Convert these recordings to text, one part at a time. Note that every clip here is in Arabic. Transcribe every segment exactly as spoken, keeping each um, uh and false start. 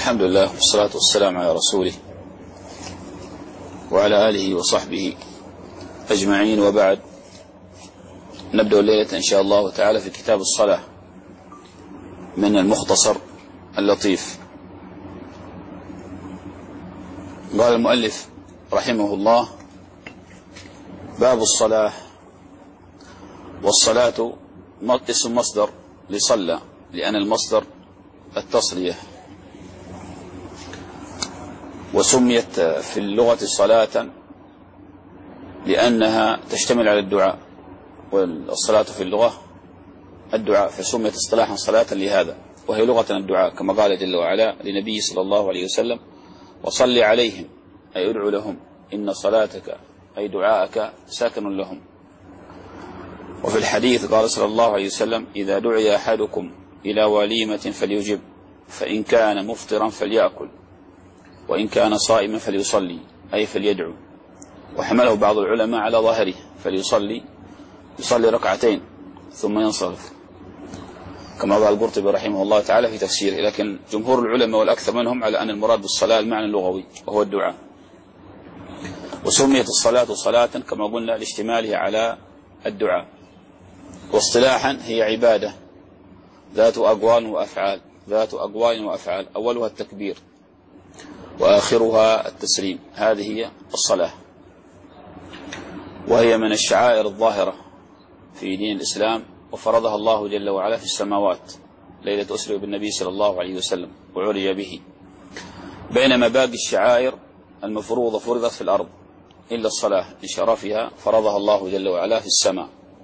الحمد لله والصلاة والسلام على رسوله وعلى آله وصحبه أجمعين، وبعد. نبدأ الليلة إن شاء الله تعالى في كتاب الصلاة من المختصر اللطيف. قال المؤلف رحمه الله: باب الصلاة. والصلاة اسم مصدر لصلى، لأن المصدر التصلية، وسميت في اللغة صلاة لأنها تشتمل على الدعاء، والصلاة في اللغة الدعاء، فسميت اصطلاحا صلاة لهذا، وهي لغة الدعاء، كما قال جل وعلا لنبيه صلى الله عليه وسلم: وصل عليهم، أي ادعو لهم، إن صلاتك أي دعاءك ساكن لهم. وفي الحديث قال صلى الله عليه وسلم: إذا دعي أحدكم إلى وليمة فليجب، فإن كان مفطرا فليأكل، وإن كان صائما فليصلي، أي فليدعو. وحمله بعض العلماء على ظاهره، فليصلي يصلي ركعتين ثم ينصرف، كما قال القرطبي رحمه الله تعالى في تفسيره. لكن جمهور العلماء والأكثر منهم على أن المراد بالصلاة المعنى اللغوي، وهو الدعاء. وسميت الصلاة صلاة كما قلنا لاشتمالها على الدعاء. واصطلاحا هي عبادة ذات أقوال وأفعال، ذات أقوال وأفعال، أولها التكبير وآخرها التسليم، هذه هي الصلاة. وهي من الشعائر الظاهرة في دين الإسلام، وفرضها الله جل وعلا في السماوات ليلة أسري بالنبي صلى الله عليه وسلم وعرج به، بينما باقي الشعائر المفروضة فرضت في الأرض، إلا الصلاة لشرفها فرضها الله جل وعلا في السماء.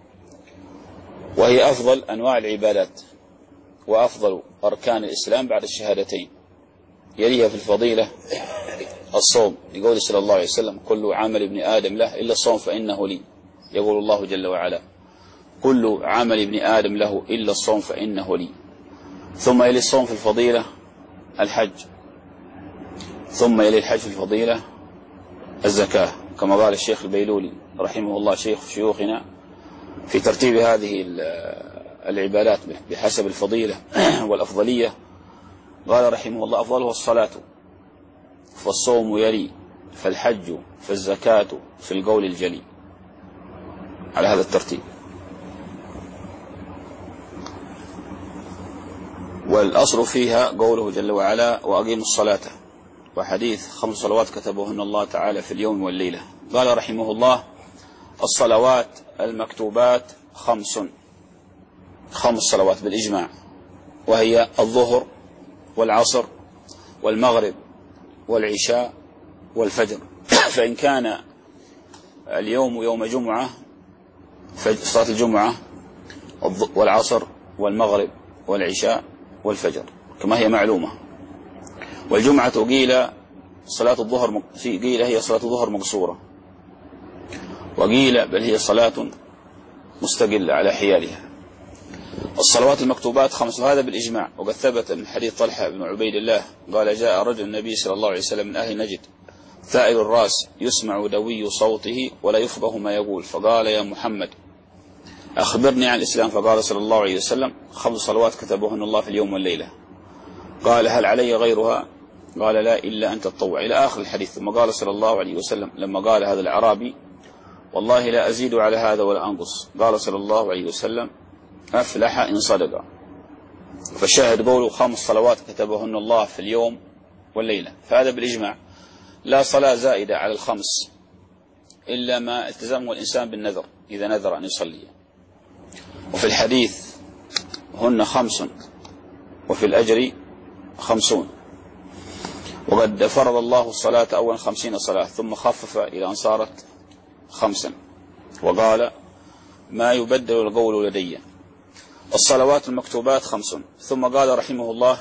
وهي أفضل أنواع العبادات، وأفضل أركان الإسلام بعد الشهادتين. يليها في الفضيلة الصوم، يقول صلى الله عليه وسلم: كل عمل ابن آدم له إلا الصوم فإنه لي. يقول الله جل وعلا: كل عمل ابن آدم له إلا الصوم فإنه لي. ثم يلي الصوم في الفضيلة الحج، ثم يلي الحج في الفضيلة الزكاة، كما قال الشيخ البيلولي رحمه الله شيخ شيوخنا في ترتيب هذه العبادات بحسب الفضيلة والأفضلية. قال رحمه الله: أفضلها الصلاة، فالصوم يلي، فالحج، فالزكاة، في القول الجلي، على هذا الترتيب. والأصل فيها قوله جل وعلا: وأقيموا الصلاة، وحديث خمس صلوات كتبهن الله تعالى في اليوم والليلة. قال رحمه الله: الصلوات المكتوبات خمس، خمس صلوات بالإجماع، وهي الظهر والعصر والمغرب والعشاء والفجر. فإن كان اليوم يوم جمعة صلاة الجمعة والعصر والمغرب والعشاء والفجر كما هي معلومة. والجمعة قيل صلاة الظهر، قيل هي صلاة الظهر مقصورة، وقيل بل هي صلاة مستقلة على حيالها. الصلوات المكتوبات خمس، هذا بالإجماع. وقد ثبت من حديث طلحة بن عبيد الله قال: جاء رجل النبي صلى الله عليه وسلم من أهل نجد ثائر الرأس يسمع دوي صوته ولا يفقه ما يقول، فقال: يا محمد أخبرني عن الإسلام. فقال صلى الله عليه وسلم: خمس صلوات كتبهن الله في اليوم والليلة. قال: هل علي غيرها؟ قال: لا، إلا أن تتطوع، إلى آخر الحديث. ثم قال صلى الله عليه وسلم لما قال هذا الأعرابي: والله لا أزيد على هذا ولا أنقص. قال صلى الله عليه وسلم: أفلح إن صدق. فالشاهد قوله: خمس صلوات كتبهن الله في اليوم والليلة، فهذا بالإجماع. لا صلاة زائدة على الخمس إلا ما التزمه الإنسان بالنذر، إذا نذر أن يصلي. وفي الحديث: هن خمس وفي الأجر خمسون. وقد فرض الله الصلاة أولا خمسين صلاة، ثم خفف إلى أن صارت خمسا، وقال: ما يبدل القول لدي. الصلوات المكتوبات خمس. ثم قال رحمه الله: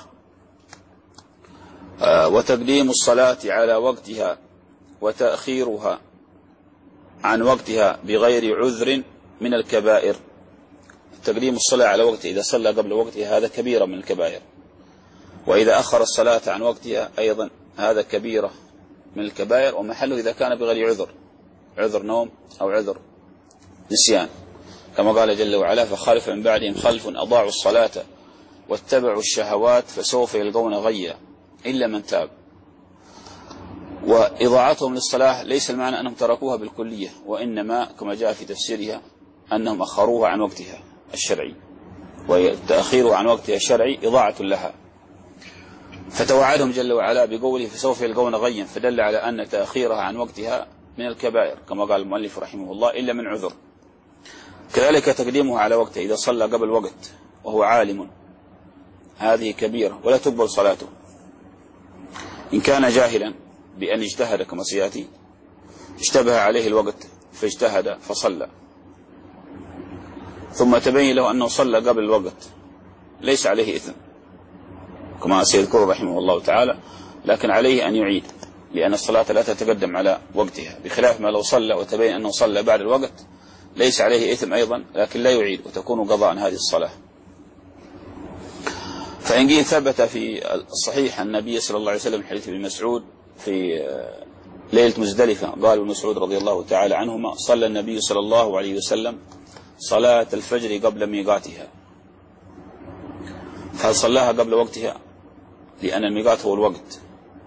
آه وتقديم الصلاة على وقتها وتأخيرها عن وقتها بغير عذر من الكبائر. تقديم الصلاة على وقتها، إذا صلى قبل وقتها هذا كبيرة من الكبائر، وإذا أخر الصلاة عن وقتها أيضا هذا كبيرة من الكبائر، ومحله إذا كان بغير عذر، عذر نوم أو عذر نسيان، كما قال جل وعلا: فخلف من بعدهم خلف أضاعوا الصلاة واتبعوا الشهوات فسوف يلقون غيا إلا من تاب. وإضاعتهم للصلاة ليس المعنى أنهم تركوها بالكلية، وإنما كما جاء في تفسيرها أنهم أخروها عن وقتها الشرعي، وتأخيرها عن وقتها الشرعي إضاعة لها. فتوعدهم جل وعلا بقوله فسوف يلقون غيا، فدل على أن تأخيرها عن وقتها من الكبائر كما قال المؤلف رحمه الله إلا من عذر. كذلك تقديمه على وقته إذا صلى قبل وقت وهو عالم، هذه كبيرة ولا تقبل صلاته. إن كان جاهلا بأن اجتهد كما سيأتي، اشتبه عليه الوقت فاجتهد فصلى، ثم تبين له أنه صلى قبل الوقت، ليس عليه إثم كما سيذكر رحمه الله تعالى، لكن عليه أن يعيد، لأن الصلاة لا تتقدم على وقتها، بخلاف ما لو صلى وتبين أنه صلى بعد الوقت ليس عليه إثم أيضا، لكن لا يعيد وتكون قضاء هذه الصلاة. فإن قيل ثبت في الصحيح عن النبي صلى الله عليه وسلم حديث ابن مسعود في ليلة مزدلفة، قال ابن مسعود رضي الله تعالى عنهما صلى النبي صلى الله عليه وسلم صلاة الفجر قبل ميقاتها. فهل صلاها قبل وقتها؟ لأن الميقات هو الوقت،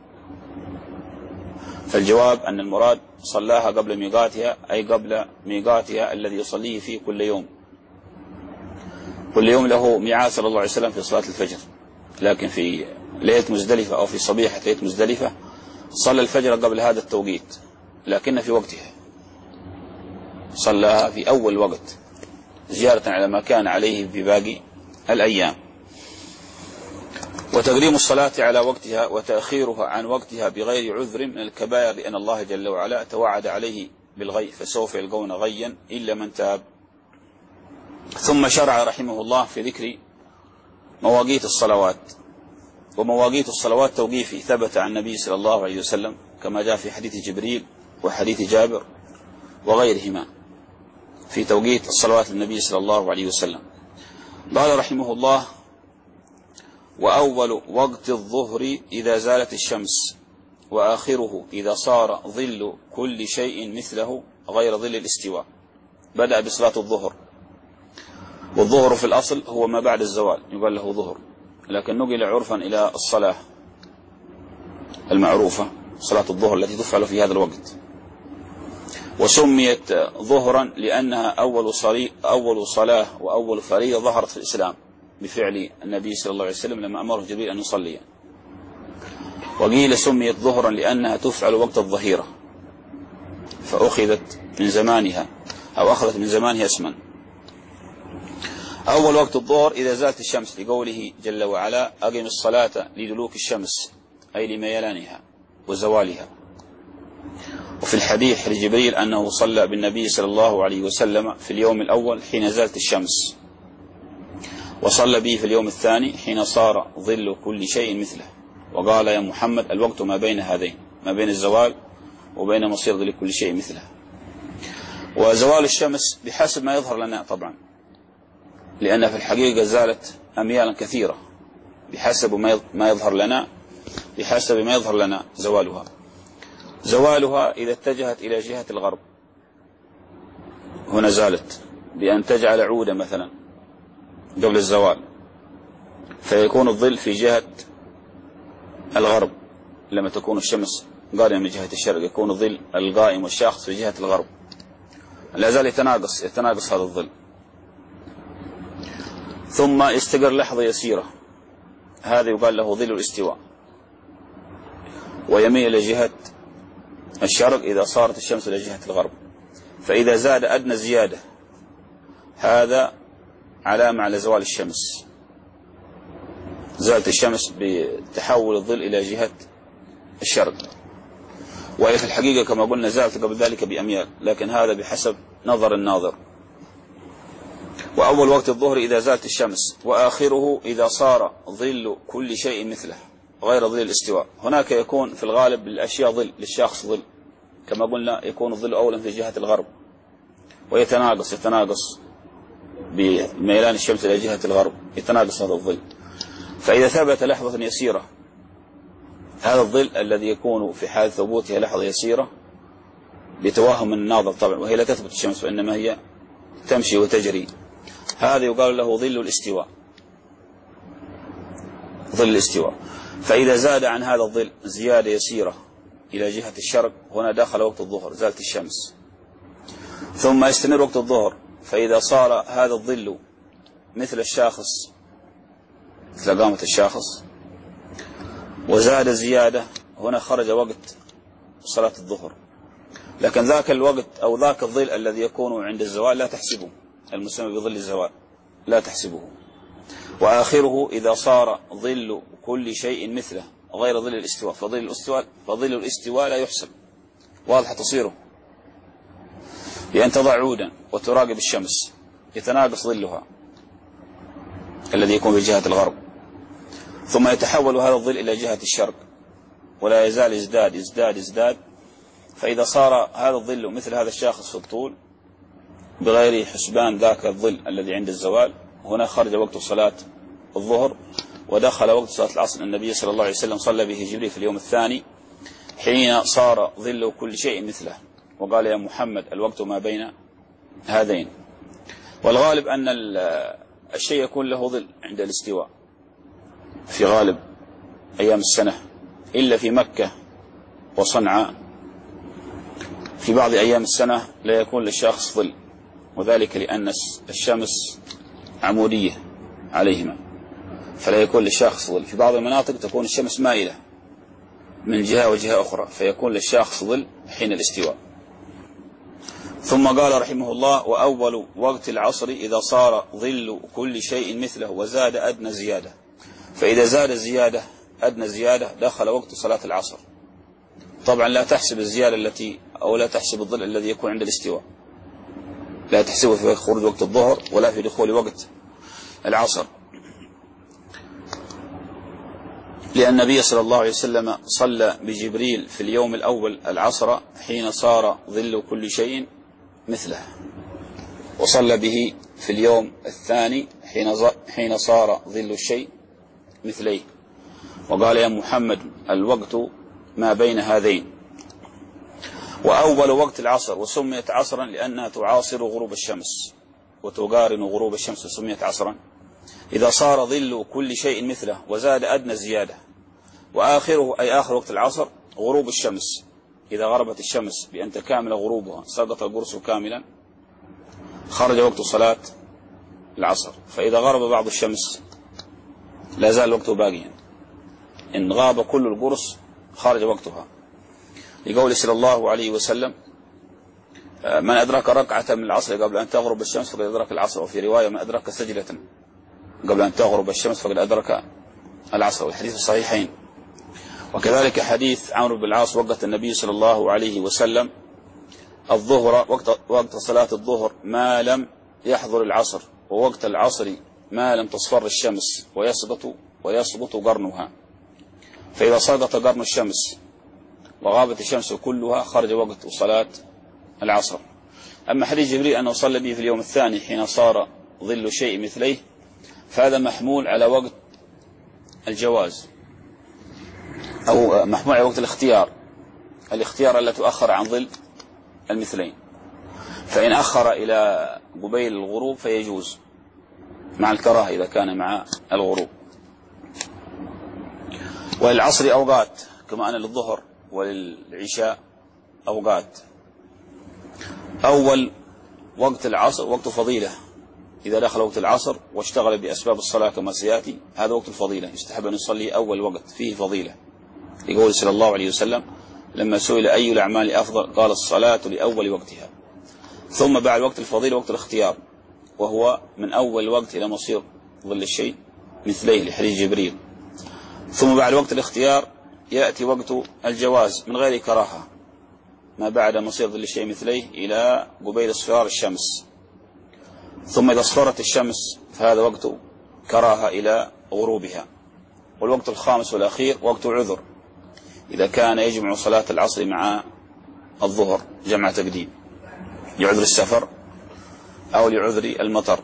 فالجواب أن المراد صلاها قبل ميقاتها، أي قبل ميقاتها الذي يصليه فيه كل يوم. كل يوم له ميعاد صلى الله عليه وسلم في صلاة الفجر، لكن في ليلة مزدلفة أو في صبيحة ليلة مزدلفة صلى الفجر قبل هذا التوقيت، لكن في وقتها صلاها في أول وقت زيارة على ما كان عليه في باقي الأيام. وتقديم الصلاة على وقتها وتأخيرها عن وقتها بغير عذر من الكبائر، لأن الله جل وعلا توعد عليه بالغي فسوف يلقون غيا إلا من تاب. ثم شرع رحمه الله في ذكر مواقيت الصلوات. ومواقيت الصلوات توقيفي ثبت عن النبي صلى الله عليه وسلم كما جاء في حديث جبريل وحديث جابر وغيرهما في توقيت الصلوات للنبي صلى الله عليه وسلم. قال رحمه الله: وأول وقت الظهر إذا زالت الشمس، وآخره إذا صار ظل كل شيء مثله غير ظل الاستواء. بدأ بصلاة الظهر، والظهر في الأصل هو ما بعد الزوال يقال له ظهر، لكن نقل عرفا إلى الصلاة المعروفة صلاة الظهر التي تفعل في هذا الوقت. وسميت ظهرا لأنها أول صلاة أول صلاة وأول فريضة ظهرت في الإسلام بفعل النبي صلى الله عليه وسلم لما أمره جبريل أن يصلي. وقيل سميت ظهرا لأنها تفعل وقت الظهيرة، فأخذت من زمانها أو أخذت من زمانها اسما. أول وقت الظهر إذا زالت الشمس، لقوله جل وعلا: أقم الصلاة لدلوك الشمس، أي لميلانها وزوالها. وفي الحديث لجبريل أنه صلى بالنبي صلى الله عليه وسلم في اليوم الأول حين زالت الشمس، وصلى به في اليوم الثاني حين صار ظل كل شيء مثله، وقال: يا محمد الوقت ما بين هذين، ما بين الزوال وبين مصير ظل كل شيء مثله. وزوال الشمس بحسب ما يظهر لنا طبعا، لأن في الحقيقة زالت أميالا كثيرة، بحسب ما يظهر لنا بحسب ما يظهر لنا زوالها. زوالها إذا اتجهت إلى جهة الغرب هنا زالت، بأن تجعل عودة مثلا قبل الزوال، فيكون الظل في جهة الغرب. لما تكون الشمس قائمة من جهة الشرق يكون الظل القائم والشاخص في جهة الغرب، لا زال يتناقص يتناقص هذا الظل. ثم يستقر لحظة يسيرة، هذا يقال له ظل الاستواء، ويميل إلى جهة الشرق إذا صارت الشمس إلى جهة الغرب. فإذا زاد أدنى زيادة هذا علامة على زوال الشمس، زالت الشمس بتحول الظل إلى جهة الشرق. وهي في الحقيقة كما قلنا زالت قبل ذلك بأميال، لكن هذا بحسب نظر الناظر. وأول وقت الظهر إذا زالت الشمس، وآخره إذا صار ظل كل شيء مثله غير ظل الاستواء. هناك يكون في الغالب للأشياء ظل، للشخص ظل، كما قلنا يكون الظل أولا في جهة الغرب، ويتناقص يتناقص بميلان الشمس إلى جهة الغرب، يتناقص هذا الظل. فإذا ثبت لحظة يسيرة، هذا الظل الذي يكون في حال ثبوتها لحظة يسيرة بتوهم الناظر طبعا، وهي لا تثبت الشمس وإنما هي تمشي وتجري، هذا يقال له ظل الاستواء، ظل الاستواء. فإذا زاد عن هذا الظل زيادة يسيرة إلى جهة الشرق هنا دخل وقت الظهر، زالت الشمس. ثم يستمر وقت الظهر، فإذا صار هذا الظل مثل الشاخص، مثل قامة الشاخص، وزاد زيادة، هنا خرج وقت صلاة الظهر. لكن ذاك الوقت أو ذاك الظل الذي يكون عند الزوال لا تحسبه، المسمى بظل الزوال لا تحسبه. وآخره إذا صار ظل كل شيء مثله غير ظل الاستواء، فظل الاستواء فظل الاستواء لا يحسب. واضح تصيره؟ بأن تضع عودا وتراقب الشمس يتناقص ظلها الذي يكون في جهة الغرب، ثم يتحول هذا الظل إلى جهة الشرق ولا يزال يزداد يزداد يزداد، فإذا صار هذا الظل مثل هذا الشاخص في الطول بغير حسبان ذاك الظل الذي عند الزوال، هنا خرج وقت صلاة الظهر ودخل وقت صلاة العصر. النبي صلى الله عليه وسلم صلى به جبريل في اليوم الثاني حين صار ظل كل شيء مثله، وقال يا محمد الوقت ما بين هذين. والغالب أن الشيء يكون له ظل عند الاستواء في غالب أيام السنة، إلا في مكة وصنعاء في بعض أيام السنة لا يكون للشخص ظل، وذلك لأن الشمس عمودية عليهما فلا يكون للشخص ظل. في بعض المناطق تكون الشمس مائلة من جهة وجهة أخرى فيكون للشخص ظل حين الاستواء. ثم قال رحمه الله: وأول وقت العصر إذا صار ظل كل شيء مثله وزاد أدنى زيادة. فإذا زاد زيادة أدنى زيادة دخل وقت صلاة العصر. طبعا لا تحسب الزيادة التي أو لا تحسب الظل الذي يكون عند الاستواء، لا تحسبه في خروج وقت الظهر ولا في دخول وقت العصر، لأن النبي صلى الله عليه وسلم صلى بجبريل في اليوم الأول العصر حين صار ظل كل شيء مثله، وصلى به في اليوم الثاني حين صار ظل الشيء مثليه، وقال يا محمد الوقت ما بين هذين. وأول وقت العصر وسميت عصرا لأنها تعاصر غروب الشمس وتقارن غروب الشمس وسميت عصرا إذا صار ظل كل شيء مثله وزاد أدنى زيادة. وآخره أي آخر وقت العصر غروب الشمس، إذا غربت الشمس بأن تكامل غروبها سقط القرص كاملا خرج وقت صلاة العصر. فإذا غرب بعض الشمس لا زال وقته باقيا، إن غاب كل القرص خرج وقتها، لقول صلى الله عليه وسلم: من أدرك ركعة من العصر قبل أن تغرب الشمس فقد أدرك العصر. وفي رواية: من أدرك سجلة قبل أن تغرب الشمس فقد أدرك العصر، والحديث الصحيحين. وكذلك حديث عمرو بن العاص: وقت النبي صلى الله عليه وسلم الظهر وقت, وقت صلاة الظهر ما لم يحضر العصر، ووقت العصر ما لم تصفر الشمس ويسقط ويسقط قرنها. فإذا سقط قرن الشمس وغابت الشمس كلها خرج وقت صلاة العصر. أما حديث جبريل أنه صلى به في اليوم الثاني حين صار ظل شيء مثليه فهذا محمول على وقت الجواز أو محمول على وقت الاختيار، الاختيار التي تؤخر عن ظل المثلين. فإن أخر إلى قبيل الغروب فيجوز مع الكراهة إذا كان مع الغروب. وللعصر أوقات كما أن للظهر وللعشاء أوقات. أول وقت العصر وقت فضيلة، إذا دخل وقت العصر واشتغل بأسباب الصلاة كما سيأتي هذا وقت الفضيلة، يستحب أن يصلي أول وقت فيه فضيلة، يقول صلى الله عليه وسلم لما سئل أي الأعمال أفضل قال الصلاة لأول وقتها. ثم بعد وقت الفضيلة وقت الاختيار، وهو من أول وقت إلى مصير ظل الشيء مثليه لحديث جبريل. ثم بعد وقت الاختيار يأتي وقت الجواز من غير كراهة ما بعد مصير ظل الشيء مثليه إلى قبيل اصفرار الشمس. ثم إذا اصفرت الشمس فهذا وقت كراهة إلى غروبها. والوقت الخامس والأخير وقت عذر، إذا كان يجمع صلاة العصر مع الظهر جمع تقديم لعذر السفر أو لعذر المطر.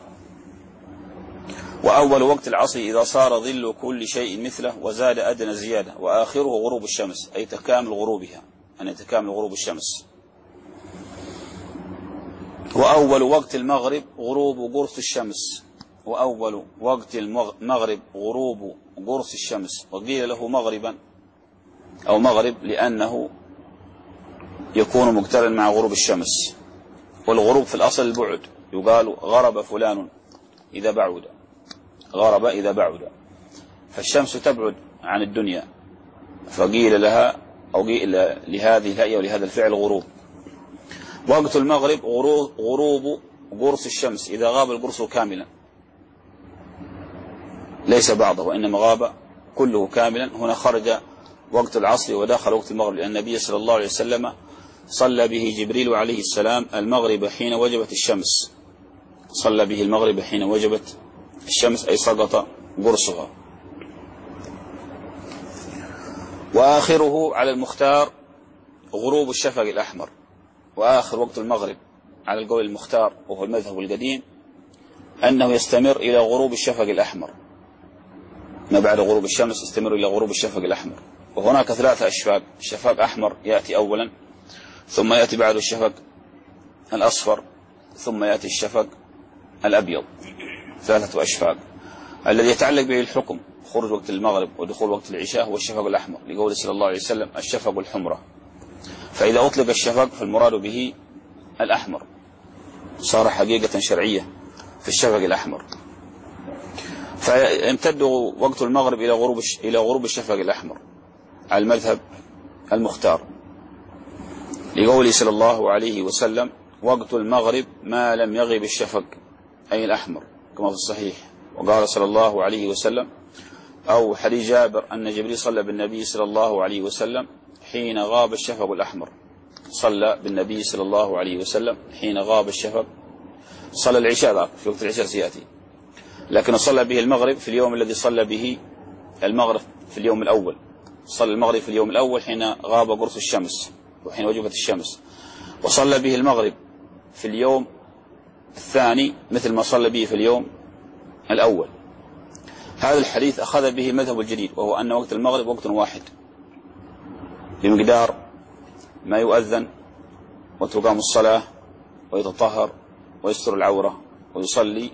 وأول وقت العصر إذا صار ظل كل شيء مثله وزاد أدنى زيادة، وآخره غروب الشمس أي تكامل غروبها، أن يتكامل غروب الشمس. وأول وقت المغرب غروب قرص الشمس وأول وقت المغرب غروب قرص الشمس، وقيل له مغربا أو مغرب لأنه يكون مقترن مع غروب الشمس. والغروب في الأصل البعد، يقال غرب فلان إذا بعد، غرب إذا بعد، فالشمس تبعد عن الدنيا، فقيل لها أو قيل لهذه الهيئة ولهذا الفعل غروب. وقت المغرب غروب قرص الشمس، إذا غاب القرص كاملا ليس بعضه وإنما غاب كله كاملا. هنا خرج وقت العصر ودخل وقت المغرب، لأن النبي صلى الله عليه وسلم صلى به جبريل عليه السلام المغرب حين وجبت الشمس، صلى به المغرب حين وجبت الشمس أي سقط قرصها. وآخره على المختار غروب الشفق الأحمر. وآخر وقت المغرب على القول المختار وهو المذهب القديم أنه يستمر إلى غروب الشفق الأحمر، ما بعد غروب الشمس يستمر إلى غروب الشفق الأحمر. وهناك ثلاثة أشفاق، شفق أحمر يأتي أولا، ثم يأتي بعد الشفق الأصفر، ثم يأتي الشفق الأبيض، ثلاثة أشفاق. الذي يتعلق به الحكم خروج وقت المغرب ودخول وقت العشاء هو الشفق الأحمر، لقول صلى الله عليه وسلم الشفق الحمرة، فإذا أطلق الشفق فالمراد به الأحمر، صار حقيقة شرعية في الشفق الأحمر. فيمتد وقت المغرب إلى غروب إلى غروب الشفق الأحمر على المذهب المختار، لقوله صلى الله عليه وسلم وقت المغرب ما لم يغب الشفق أي الأحمر، كما في الصحيح. وقال صلى الله عليه وسلم أو حديث جابر أن جبريل صلى بالنبي صلى الله عليه وسلم حين غاب الشفق الأحمر، صلى بالنبي صلى الله عليه وسلم حين غاب الشفق، صلى العشاء في وقت العشاء سيأتي، لكن صلى به المغرب في اليوم الذي صلى به المغرب في اليوم الأول، صلى المغرب في اليوم الأول حين غاب قرص الشمس وحين وجبت الشمس، وصلى به المغرب في اليوم الثاني مثل ما صلى به في اليوم الأول. هذا الحديث أخذ به المذهب الجديد، وهو أن وقت المغرب وقت واحد بمقدار ما يؤذن وتقام الصلاة ويتطهر ويستر العورة ويصلي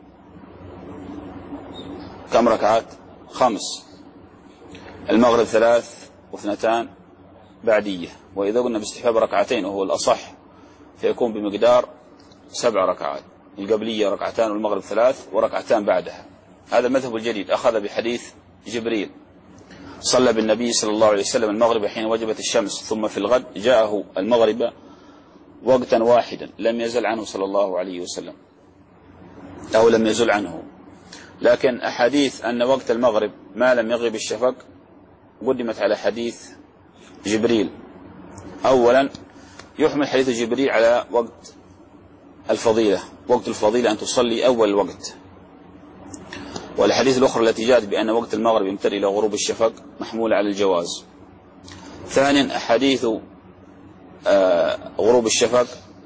كم ركعات؟ خمس، المغرب ثلاث واثنتان بعدية، وإذا قلنا باستحباب ركعتين وهو الأصح فيكون بمقدار سبع ركعات، القبلية ركعتان والمغرب ثلاث وركعتان بعدها. هذا المذهب الجديد أخذ بحديث جبريل صلى بالنبي صلى الله عليه وسلم المغرب حين وجبت الشمس، ثم في الغد جاءه المغرب وقتا واحدا لم يزل عنه صلى الله عليه وسلم أو لم يزل عنه. لكن أحاديث أن وقت المغرب ما لم يغب الشفق قدمت على حديث جبريل. أولا يحمل حديث جبريل على وقت الفضيلة، وقت الفضيلة أن تصلي أول الوقت، والحديث الأخرى التي جاءت بأن وقت المغرب يمتد إلى غروب الشفق محمولة على الجواز. ثانيا أحاديث آه غروب الشفق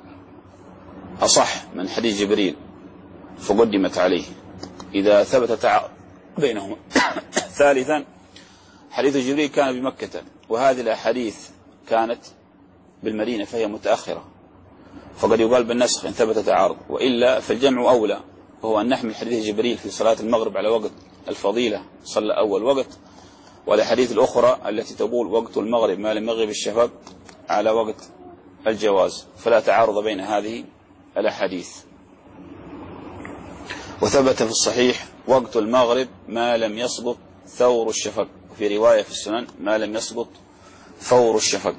أصح من حديث جبريل فقدمت عليه إذا ثبت تعارض بينهما. ثالثا حديث جبريل كان بمكة، وهذه الأحاديث كانت بالمدينة فهي متأخرة، فقد يقال بالنسخ إن ثبت تعارض، وإلا فالجمع أولى، وهو أن نحمل حديث جبريل في صلاة المغرب على وقت الفضيلة صلى أول وقت، والحديث الأخرى التي تقول وقت المغرب ما لم يغب الشفق على وقت الجواز، فلا تعارض بين هذه الأحاديث. وثبت في الصحيح وقت المغرب ما لم يسقط ثور الشفق، وفي رواية في السنن ما لم يسقط فور الشفق.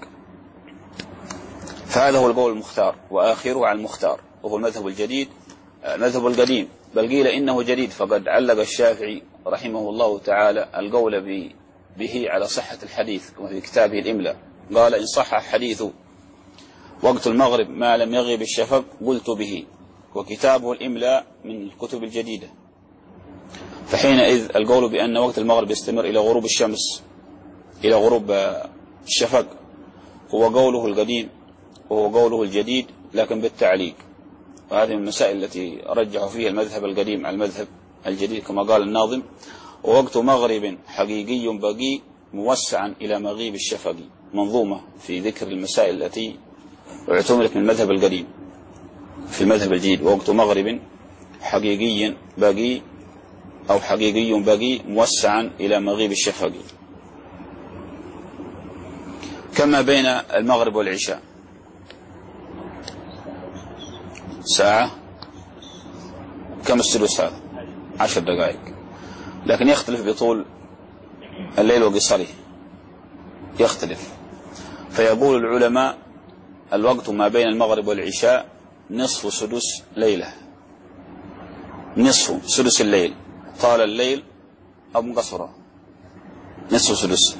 فهذا هو القول المختار، وآخره على المختار وهو المذهب الجديد المذهب القديم، بل قيل إنه جديد، فقد علق الشافعي رحمه الله تعالى القول به على صحة الحديث وفي كتابه الإملاء قال إن صح حديث وقت المغرب ما لم يغب الشفق قلت به، وكتابه الإملاء من الكتب الجديدة. فحينئذ القول بأن وقت المغرب يستمر إلى غروب الشمس إلى غروب الشفق هو قوله القديم وهو قوله الجديد لكن بالتعليق، وهذه من المسائل التي رجحوا فيها المذهب القديم على المذهب الجديد كما قال الناظم ووقت مغرب حقيقي بقي موسعا إلى مغيب الشفق، منظومة في ذكر المسائل التي اعتمدت من المذهب القديم في المذهب الجديد. ووقت مغرب حقيقي باقي أو حقيقي باقي موسعا إلى مغيب الشفق، كما بين المغرب والعشاء ساعة. كم السدس هذا؟ عشر دقائق، لكن يختلف بطول الليل وقصره، يختلف. فيقول العلماء الوقت ما بين المغرب والعشاء نصف سدس ليلة، نصف سدس الليل، طال الليل أو مقصرة، نصف سدس.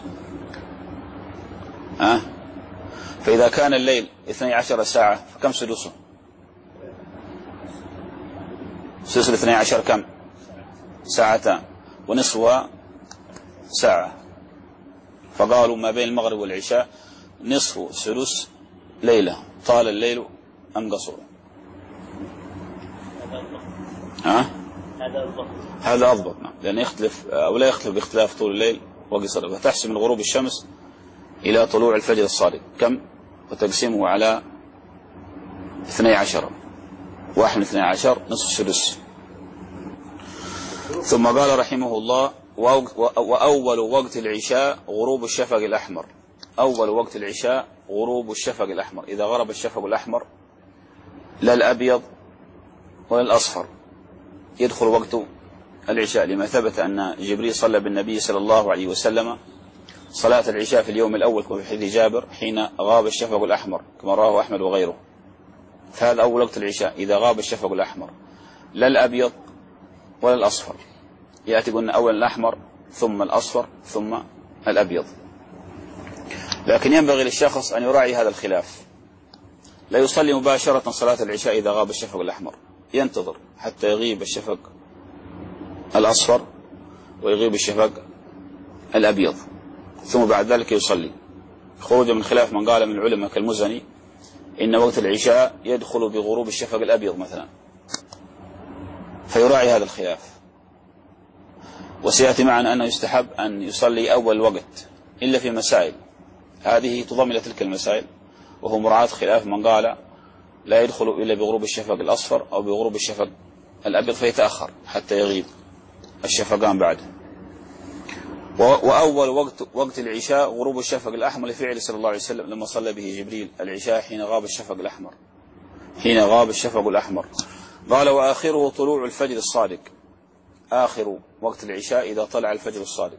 أه؟ فإذا كان الليل اثني عشر ساعة فكم سدسه؟ سدس الاثني عشر كم؟ ساعتان، ونصفها ساعة. فقالوا ما بين المغرب والعشاء نصف سدس ليلة، طال الليل أم قصر. ها؟ هذا أضبط، نعم، لأن يختلف أو لا يختلف باختلاف طول الليل وقصره. فتحسب من غروب الشمس إلى طلوع الفجر الصادق كم؟ وتقسمه على اثني عشر، واحد من اثني عشر نصف سدس. ثم قال رحمه الله: وأول وقت العشاء غروب الشفق الأحمر. أول وقت العشاء غروب الشفق الأحمر، إذا غرب الشفق الأحمر لا الأبيض ولا الأصفر يدخل وقت العشاء، لما ثبت أن جبريل صلى بالنبي صلى الله عليه وسلم صلاة العشاء في اليوم الأول في حديث جابر حين غاب الشفق الأحمر كما رواه أحمد وغيره. فهذا أول وقت العشاء إذا غاب الشفق الأحمر، لا الأبيض ولا الأصفر، يأتي قلنا أولا الأحمر ثم الأصفر ثم الأبيض. لكن ينبغي للشخص أن يراعي هذا الخلاف، لا يصلي مباشرة صلاة العشاء إذا غاب الشفق الأحمر، ينتظر حتى يغيب الشفق الأصفر ويغيب الشفق الأبيض، ثم بعد ذلك يصلي، خروجا من خلاف من قال من العلماء كالمزني إن وقت العشاء يدخل بغروب الشفق الأبيض مثلا، فيراعي هذا الخلاف. وسيأتي معنا أنه يستحب أن يصلي أول وقت إلا في مسائل، هذه تضمن تلك المسائل، وهو مراعاة خلاف من قال لا يدخل إلا بغروب الشفق الأصفر أو بغروب الشفق الأبيض فيتأخر حتى يغيب الشفقان بعده. وأول وقت وقت العشاء غروب الشفق الأحمر لفعل صلى الله عليه وسلم لما صلى به جبريل العشاء حين غاب الشفق الأحمر، حين غاب الشفق الأحمر. قال: وآخره طلوع الفجر الصادق. آخر وقت العشاء إذا طلع الفجر الصادق،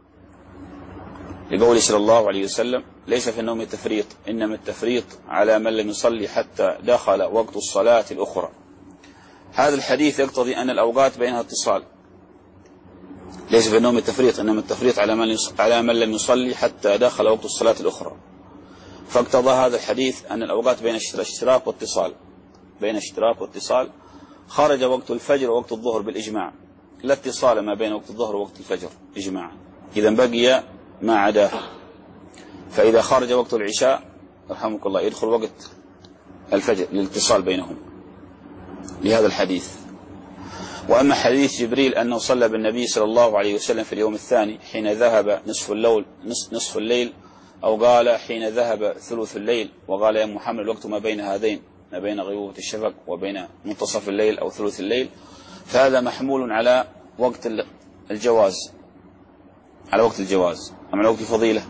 لقوله صلى الله عليه وسلم: ليس في النوم التفريط، إنما التفريط على من لم يصلي حتى دخل وقت الصلاة الأخرى. هذا الحديث يقتضي أن الأوقات بينها اتصال، ليس في النوم التفريط، إنما التفريط على من على من لم يصلي حتى دخل وقت الصلاة الأخرى. فاقتضى هذا الحديث أن الأوقات بين اشتراك واتصال، بين اشتراك واتصال. خرج وقت الفجر ووقت الظهر بالإجماع، لا اتصال ما بين وقت الظهر ووقت الفجر إجماعا، إذا بقي ما عداه. فإذا خرج وقت العشاء رحمك الله يدخل وقت الفجر للاتصال بينهم لهذا الحديث. وأما حديث جبريل أنه صلى بالنبي صلى الله عليه وسلم في اليوم الثاني حين ذهب نصف الليل نصف الليل أو قال حين ذهب ثلث الليل، وقال يا محمد الوقت ما بين هذين، ما بين غيبوبة الشفق وبين منتصف الليل أو ثلث الليل، فهذا محمول على وقت الجواز، على وقت الجواز. أما وقت الفضيلة،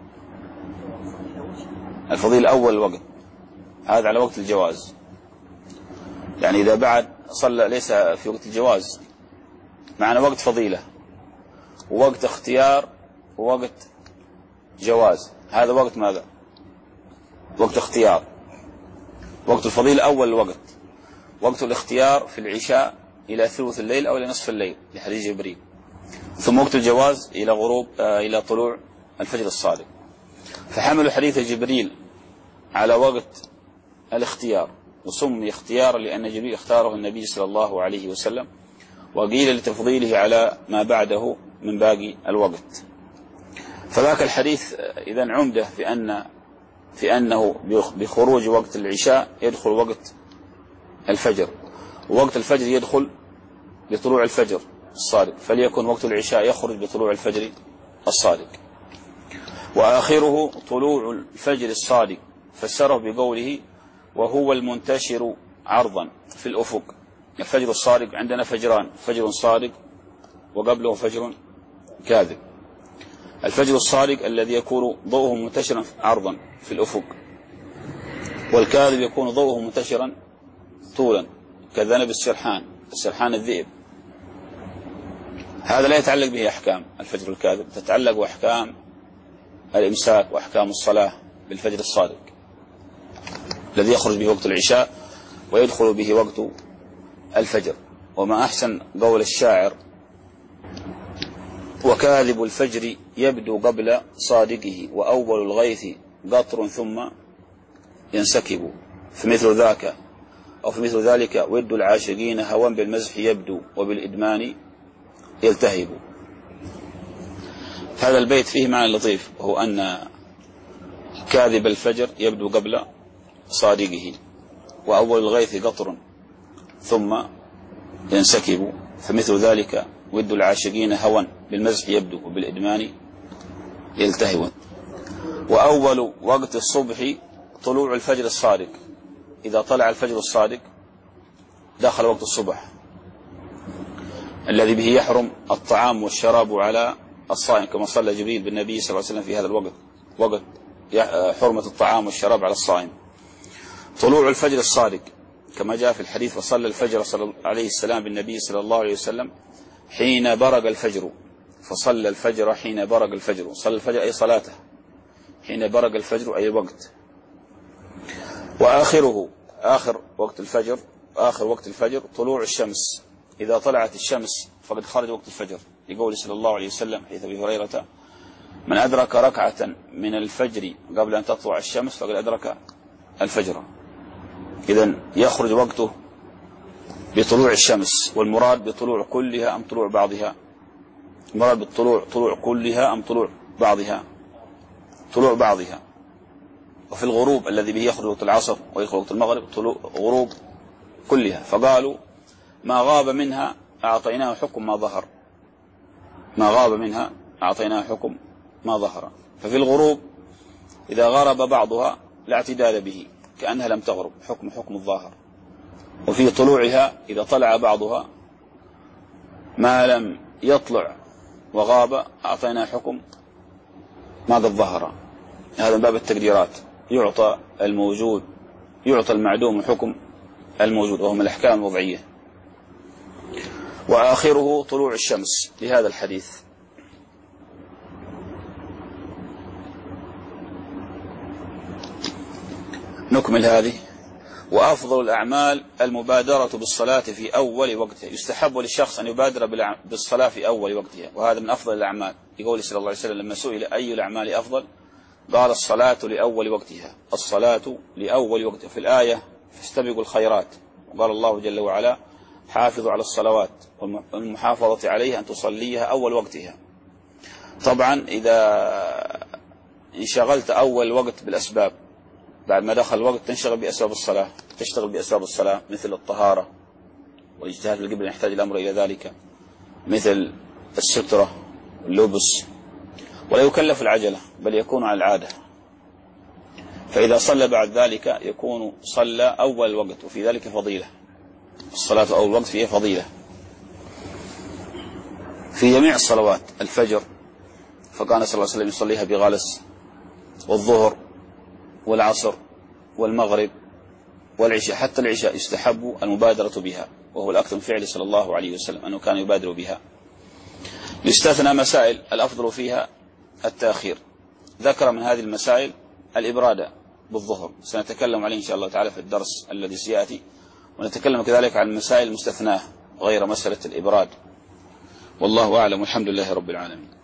الفضيلة أول الوقت، هذا على وقت الجواز، يعني إذا بعد صلى ليس في وقت الجواز، معنا وقت فضيلة ووقت اختيار ووقت جواز. هذا وقت ماذا؟ وقت اختيار. وقت الفضيلة أول الوقت، وقت الاختيار في العشاء إلى ثلث الليل أو إلى نصف الليل لحديث جبريل، ثم وقت الجواز إلى غروب آه إلى طلوع الفجر الصادق. فحملوا حديث جبريل على وقت الاختيار، وسمي اختيارا لأن جبريل اختاره النبي صلى الله عليه وسلم، وقيل لتفضيله على ما بعده من باقي الوقت. فذاك الحديث إذن عمده في أن في أنه بخروج وقت العشاء يدخل وقت الفجر، ووقت الفجر يدخل بطلوع الفجر الصادق، فليكن وقت العشاء يخرج بطلوع الفجر الصادق. وآخره طلوع الفجر الصادق، فسره بقوله وهو المنتشر عرضا في الأفق، الفجر الصادق عندنا فجران: فجر صادق وقبله فجر كاذب. الفجر الصادق الذي يكون ضوءه منتشرا عرضا في الأفق، والكاذب يكون ضوءه منتشرا طولا كذنب السرحان، السرحان الذئب. هذا لا يتعلق به أحكام الفجر الكاذب، تتعلق أحكام الإمساك وأحكام الصلاة بالفجر الصادق الذي يخرج به وقت العشاء ويدخل به وقت الفجر. وما أحسن قول الشاعر: وكاذب الفجر يبدو قبل صادقه، وأول الغيث قطر ثم ينسكب. فمثل ذاك أو في مثل ذلك ود العاشقين هوى بالمزح يبدو، وبالإدمان يلتهب. هذا البيت فيه معنى لطيف، وهو أن كاذب الفجر يبدو قبل صادقه، وأول الغيث قطر ثم ينسكب. فمثل ذلك ود العاشقين هوى بالمزح يبدو، وبالإدمان يلتهب. وأول وقت الصبح طلوع الفجر الصادق. إذا طلع الفجر الصادق دخل وقت الصبح الذي به يحرم الطعام والشراب على الصائم، كما صلى جبريل بالنبي صلى الله عليه وسلم في هذا الوقت، وقت حرمة الطعام والشراب على الصائم. طلوع الفجر الصادق كما جاء في الحديث: وصلى الفجر صلى الله عليه السلام بالنبي صلى الله عليه وسلم حين برق الفجر، فصلى الفجر حين برق الفجر. صلى الفجر أي صلاته، حين برق الفجر أي وقت. وآخره آخر وقت الفجر آخر وقت الفجر طلوع الشمس. إذا طلعت الشمس فقد خرج وقت الفجر، لقول صلى الله عليه وسلم حديث أبي هريرة: من أدرك ركعة من الفجر قبل أن تطلع الشمس فقد أدرك الفجر. إذن يخرج وقته بطلوع الشمس. والمراد بطلوع كلها أم طلوع بعضها؟ المراد بالطلوع طلوع كلها أم طلوع بعضها؟ طلوع بعضها. وفي الغروب الذي به يخرج وقت العصر ويدخل وقت المغرب طلوع غروب كلها. فقالوا: ما غاب منها أعطيناه حكم ما ظهر، ما غاب منها أعطيناه حكم ما ظهر. ففي الغروب إذا غرب بعضها لا اعتدال به، كأنها لم تغرب، حكم حكم الظاهر. وفي طلوعها إذا طلع بعضها ما لم يطلع وغاب أعطيناه حكم ما قد ظهر. هذا من باب التقديرات، يعطى الموجود يعطى المعدوم حكم الموجود، وهم الأحكام الوضعية. وآخره طلوع الشمس لهذا الحديث. نكمل هذه. وأفضل الأعمال المبادرة بالصلاة في أول وقتها. يستحب للشخص أن يبادر بالصلاة في أول وقتها، وهذا من أفضل الأعمال. يقول صلى الله عليه وسلم لما سئل أي الأعمال أفضل قال: الصلاة لأول وقتها، الصلاة لأول وقتها. في الآية: فاستبقوا الخيرات. وقال الله جل وعلا: حافظوا على الصلوات والمحافظة عليها أن تصليها أول وقتها. طبعا إذا انشغلت أول وقت بالأسباب، بعد ما دخل الوقت تنشغل بأسباب الصلاة، تشتغل بأسباب الصلاة مثل الطهارة والاجتهاد في القبلة يحتاج الأمر إلى ذلك، مثل السترة واللبس، ولا يكلف العجلة بل يكون على العادة. فإذا صلى بعد ذلك يكون صلى أول وقت، وفي ذلك فضيلة. الصلاة أول وقت فيها فضيلة في جميع الصلوات. الفجر فكان صلى الله عليه وسلم يصليها بغلس، والظهر والعصر والمغرب والعشاء، حتى العشاء يستحب المبادرة بها، وهو الأكثر من فعله صلى الله عليه وسلم أنه كان يبادر بها. يستثنى مسائل الأفضل فيها التأخير. ذكر من هذه المسائل الإبرادة بالظهر، سنتكلم عليه إن شاء الله تعالى في الدرس الذي سيأتي، ونتكلم كذلك عن المسائل المستثناة غير مسألة الإبراد. والله أعلم، والحمد لله رب العالمين.